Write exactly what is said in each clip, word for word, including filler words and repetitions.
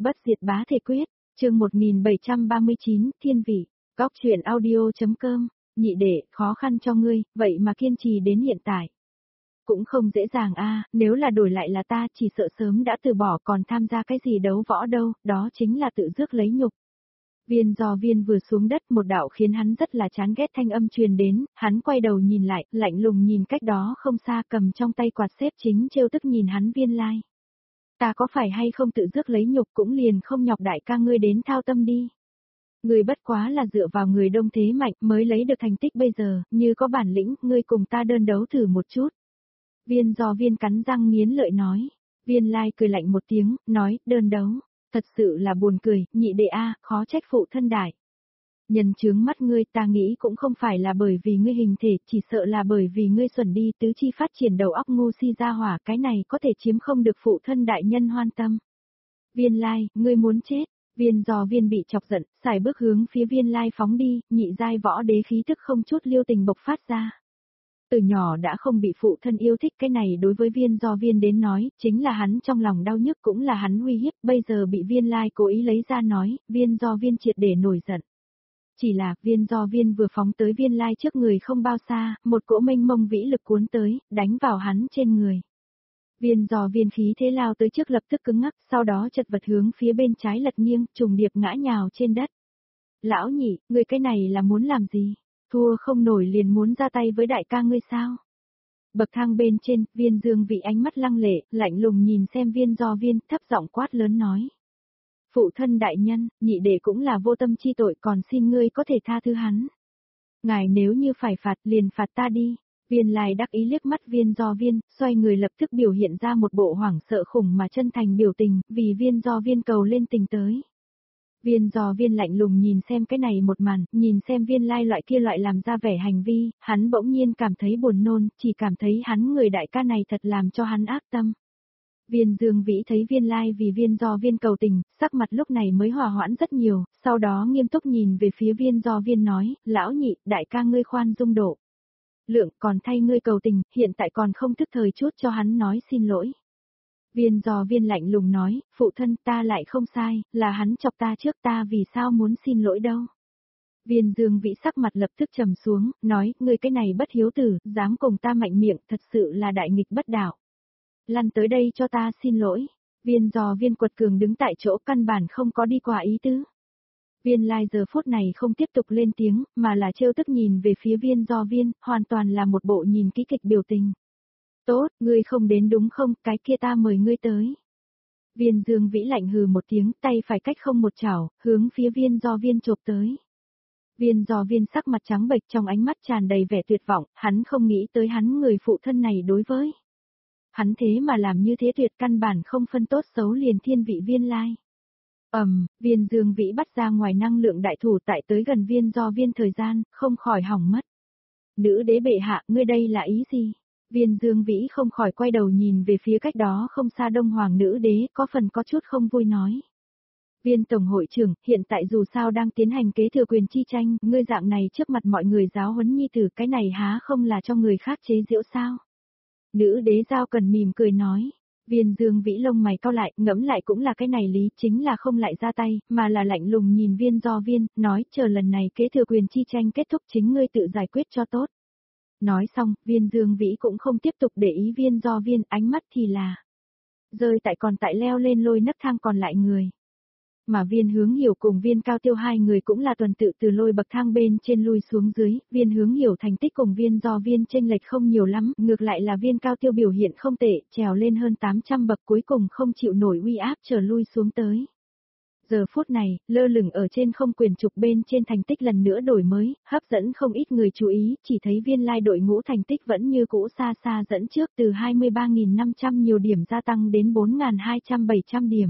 Bất diệt bá thể quyết, chương một nghìn bảy trăm ba mươi chín, thiên vị, góc truyện audio.com, nhị đệ, khó khăn cho ngươi, vậy mà kiên trì đến hiện tại. Cũng không dễ dàng a, nếu là đổi lại là ta chỉ sợ sớm đã từ bỏ còn tham gia cái gì đấu võ đâu, đó chính là tự rước lấy nhục. Viên do viên vừa xuống đất một đạo khiến hắn rất là chán ghét thanh âm truyền đến, hắn quay đầu nhìn lại, lạnh lùng nhìn cách đó không xa cầm trong tay quạt xếp chính trêu tức nhìn hắn Viên Lai. Ta có phải hay không tự rước lấy nhục cũng liền không nhọc đại ca ngươi đến thao tâm đi. Ngươi bất quá là dựa vào người đông thế mạnh mới lấy được thành tích bây giờ, như có bản lĩnh, ngươi cùng ta đơn đấu thử một chút. Viên do viên cắn răng nghiến lợi nói. Viên Lai cười lạnh một tiếng, nói, đơn đấu. Thật sự là buồn cười, nhị đệ a, khó trách phụ thân đại. Nhân chướng mắt ngươi ta nghĩ cũng không phải là bởi vì ngươi hình thể, chỉ sợ là bởi vì ngươi xuẩn đi tứ chi phát triển đầu óc ngu si ra hỏa, cái này có thể chiếm không được phụ thân đại nhân hoan tâm. Viên Lai, ngươi muốn chết, viên do viên bị chọc giận, xài bước hướng phía Viên Lai phóng đi, nhị giai võ đế khí thức không chút lưu tình bộc phát ra. Từ nhỏ đã không bị phụ thân yêu thích cái này đối với viên do viên đến nói, chính là hắn trong lòng đau nhức cũng là hắn uy hiếp, bây giờ bị Viên Lai cố ý lấy ra nói, viên do viên triệt để nổi giận. Chỉ là, viên do viên vừa phóng tới Viên Lai trước người không bao xa, một cỗ mênh mông vĩ lực cuốn tới, đánh vào hắn trên người. Viên do viên khí thế lao tới trước lập tức cứng ngắc, sau đó chật vật hướng phía bên trái lật nghiêng, trùng điệp ngã nhào trên đất. Lão nhị, người cái này là muốn làm gì? Thua không nổi liền muốn ra tay với đại ca ngươi sao? Bậc thang bên trên, viên dương vị ánh mắt lăng lệ, lạnh lùng nhìn xem viên do viên, thấp giọng quát lớn nói. Phụ thân đại nhân, nhị đệ cũng là vô tâm chi tội còn xin ngươi có thể tha thứ hắn. Ngài nếu như phải phạt liền phạt ta đi. Viên Lai đắc ý liếc mắt viên do viên, xoay người lập tức biểu hiện ra một bộ hoảng sợ khủng mà chân thành biểu tình, vì viên do viên cầu lên tình tới. Viên do viên lạnh lùng nhìn xem cái này một màn, nhìn xem Viên Lai loại kia loại làm ra vẻ hành vi, hắn bỗng nhiên cảm thấy buồn nôn, chỉ cảm thấy hắn người đại ca này thật làm cho hắn ác tâm. Viên Dương Vĩ thấy Viên Lai vì viên do viên cầu tình, sắc mặt lúc này mới hòa hoãn rất nhiều, sau đó nghiêm túc nhìn về phía viên do viên nói, lão nhị, đại ca ngươi khoan dung độ. Lượng còn thay ngươi cầu tình, hiện tại còn không thức thời chút cho hắn nói xin lỗi. Viên do viên lạnh lùng nói, phụ thân ta lại không sai, là hắn chọc ta trước ta vì sao muốn xin lỗi đâu. Viên Dương Vĩ sắc mặt lập tức trầm xuống, nói, ngươi cái này bất hiếu tử, dám cùng ta mạnh miệng, thật sự là đại nghịch bất đạo. Lăn tới đây cho ta xin lỗi. Viên do viên quật cường đứng tại chỗ căn bản không có đi qua ý tứ. Viên Lai giờ phút này không tiếp tục lên tiếng, mà là trêu tức nhìn về phía viên do viên, hoàn toàn là một bộ nhìn kỹ kịch biểu tình. Tốt, ngươi không đến đúng không, cái kia ta mời ngươi tới. Viên Dương Vĩ lạnh hừ một tiếng, tay phải cách không một chảo, hướng phía viên do viên chộp tới. Viên do viên sắc mặt trắng bệch trong ánh mắt tràn đầy vẻ tuyệt vọng, hắn không nghĩ tới hắn người phụ thân này đối với. Hắn thế mà làm như thế tuyệt căn bản không phân tốt xấu liền thiên vị Viên Lai. Ầm, um, viên Dương Vĩ bắt ra ngoài năng lượng đại thủ tại tới gần viên do viên thời gian, không khỏi hỏng mất. Nữ đế bệ hạ, ngươi đây là ý gì? Viên Dương Vĩ không khỏi quay đầu nhìn về phía cách đó không xa Đông Hoàng nữ đế, có phần có chút không vui nói. Viên Tổng hội trưởng, hiện tại dù sao đang tiến hành kế thừa quyền chi tranh, ngươi dạng này trước mặt mọi người giáo huấn nhi tử cái này há không là cho người khác chế giễu sao? Nữ đế Giao Cần mỉm cười nói. Viên Dương Vĩ lông mày cau lại, ngẫm lại cũng là cái này lý, chính là không lại ra tay, mà là lạnh lùng nhìn viên do viên, nói chờ lần này kế thừa quyền chi tranh kết thúc chính ngươi tự giải quyết cho tốt. Nói xong, viên Dương Vĩ cũng không tiếp tục để ý viên do viên, ánh mắt thì là rơi tại còn tại leo lên lôi nấc thang còn lại người. Mà viên hướng hiểu cùng viên cao tiêu hai người cũng là tuần tự từ lôi bậc thang bên trên lui xuống dưới, viên hướng hiểu thành tích cùng viên do viên chênh lệch không nhiều lắm, ngược lại là viên cao tiêu biểu hiện không tệ, trèo lên hơn tám trăm bậc cuối cùng không chịu nổi uy áp trở lui xuống tới. Giờ phút này, lơ lửng ở trên không quyền trục bên trên thành tích lần nữa đổi mới, hấp dẫn không ít người chú ý, chỉ thấy Viên Lai đội ngũ thành tích vẫn như cũ xa xa dẫn trước từ hai mươi ba nghìn năm trăm nhiều điểm gia tăng đến bốn nghìn hai trăm bảy trăm điểm.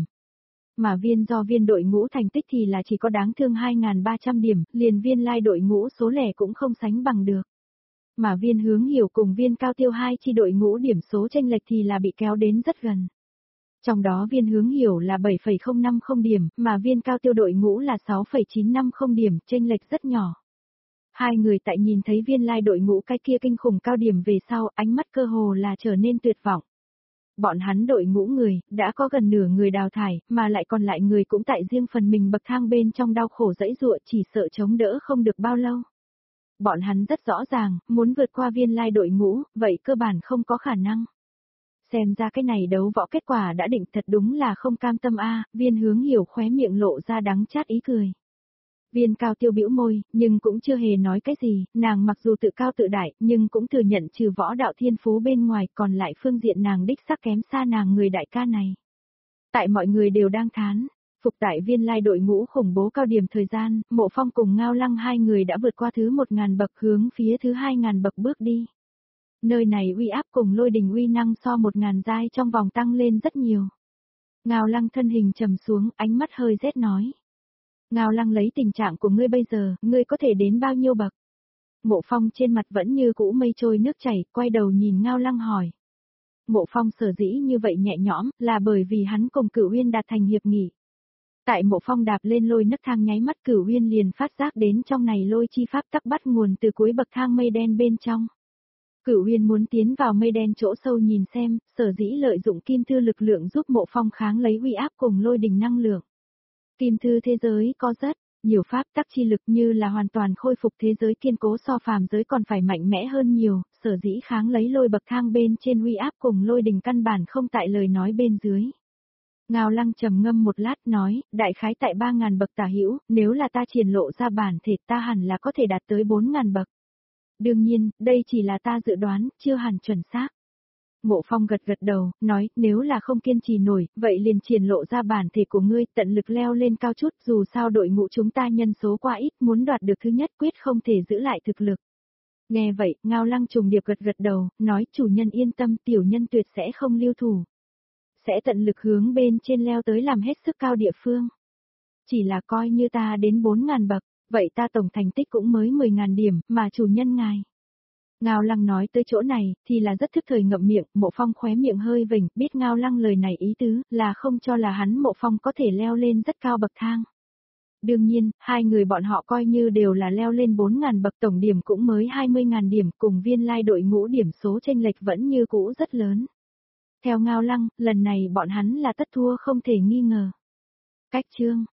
Mà viên do viên đội ngũ thành tích thì là chỉ có đáng thương hai nghìn ba trăm điểm, liền Viên Lai đội ngũ số lẻ cũng không sánh bằng được. Mà viên hướng hiểu cùng viên cao tiêu hai chi đội ngũ điểm số chênh lệch thì là bị kéo đến rất gần. Trong đó viên hướng hiểu là bảy phẩy không năm không điểm, mà viên cao tiêu đội ngũ là sáu phẩy chín năm không điểm, chênh lệch rất nhỏ. Hai người tại nhìn thấy Viên Lai đội ngũ cái kia kinh khủng cao điểm về sau, ánh mắt cơ hồ là trở nên tuyệt vọng. Bọn hắn đội ngũ người, đã có gần nửa người đào thải, mà lại còn lại người cũng tại riêng phần mình bậc thang bên trong đau khổ dẫy dụa chỉ sợ chống đỡ không được bao lâu. Bọn hắn rất rõ ràng, muốn vượt qua viên lai đội ngũ, vậy cơ bản không có khả năng. Xem ra cái này đấu võ kết quả đã định thật đúng là không cam tâm a. Viên Hướng Hiểu khóe miệng lộ ra đắng chát ý cười. Viên Cao Tiêu bĩu môi, nhưng cũng chưa hề nói cái gì, nàng mặc dù tự cao tự đại, nhưng cũng thừa nhận trừ võ đạo thiên phú bên ngoài còn lại phương diện nàng đích sắc kém xa nàng người đại ca này. Tại mọi người đều đang thán, phục tại viên lai đội ngũ khủng bố cao điểm thời gian, Mộ Phong cùng Ngao Lăng hai người đã vượt qua thứ một ngàn bậc hướng phía thứ hai ngàn bậc bước đi. Nơi này uy áp cùng lôi đình uy năng so một ngàn giai trong vòng tăng lên rất nhiều. Ngao Lăng thân hình trầm xuống, ánh mắt hơi rét nói. Ngao Lăng lấy tình trạng của ngươi bây giờ, ngươi có thể đến bao nhiêu bậc? Mộ Phong trên mặt vẫn như cũ mây trôi nước chảy, quay đầu nhìn Ngao Lăng hỏi. Mộ Phong sở dĩ như vậy nhẹ nhõm, là bởi vì hắn cùng Cửu Uyên đạt thành hiệp nghị. Tại Mộ Phong đạp lên lôi nấc thang nháy mắt Cửu Uyên liền phát giác đến trong này lôi chi pháp tắc bắt nguồn từ cuối bậc thang mây đen bên trong. Cửu Uyên muốn tiến vào mây đen chỗ sâu nhìn xem, sở dĩ lợi dụng kim thư lực lượng giúp Mộ Phong kháng lấy uy áp cùng lôi đình năng lượng. Kim thư thế giới có rất nhiều pháp tắc chi lực như là hoàn toàn khôi phục thế giới kiên cố so phàm giới còn phải mạnh mẽ hơn nhiều, sở dĩ kháng lấy lôi bậc thang bên trên uy áp cùng lôi đình căn bản không tại lời nói bên dưới. Ngao Lăng trầm ngâm một lát nói, đại khái tại ba ngàn bậc tả hữu, nếu là ta triển lộ ra bản thể ta hẳn là có thể đạt tới bốn ngàn bậc. Đương nhiên, đây chỉ là ta dự đoán, chưa hẳn chuẩn xác. Mộ Phong gật gật đầu, nói, nếu là không kiên trì nổi, vậy liền triển lộ ra bản thể của ngươi, tận lực leo lên cao chút, dù sao đội ngũ chúng ta nhân số quá ít, muốn đoạt được thứ nhất quyết không thể giữ lại thực lực. Nghe vậy, Ngao Lăng trùng điệp gật gật đầu, nói, chủ nhân yên tâm, tiểu nhân tuyệt sẽ không lưu thủ. Sẽ tận lực hướng bên trên leo tới làm hết sức cao địa phương. Chỉ là coi như ta đến bốn ngàn bậc, vậy ta tổng thành tích cũng mới mười ngàn điểm, mà chủ nhân ngài. Ngao Lăng nói tới chỗ này, thì là rất thức thời ngậm miệng, Mộ Phong khóe miệng hơi vểnh, biết Ngao Lăng lời này ý tứ, là không cho là hắn Mộ Phong có thể leo lên rất cao bậc thang. Đương nhiên, hai người bọn họ coi như đều là leo lên bốn ngàn bậc tổng điểm cũng mới hai mươi ngàn điểm, cùng viên lai đội ngũ điểm số chênh lệch vẫn như cũ rất lớn. Theo Ngao Lăng, lần này bọn hắn là tất thua không thể nghi ngờ. Cách chương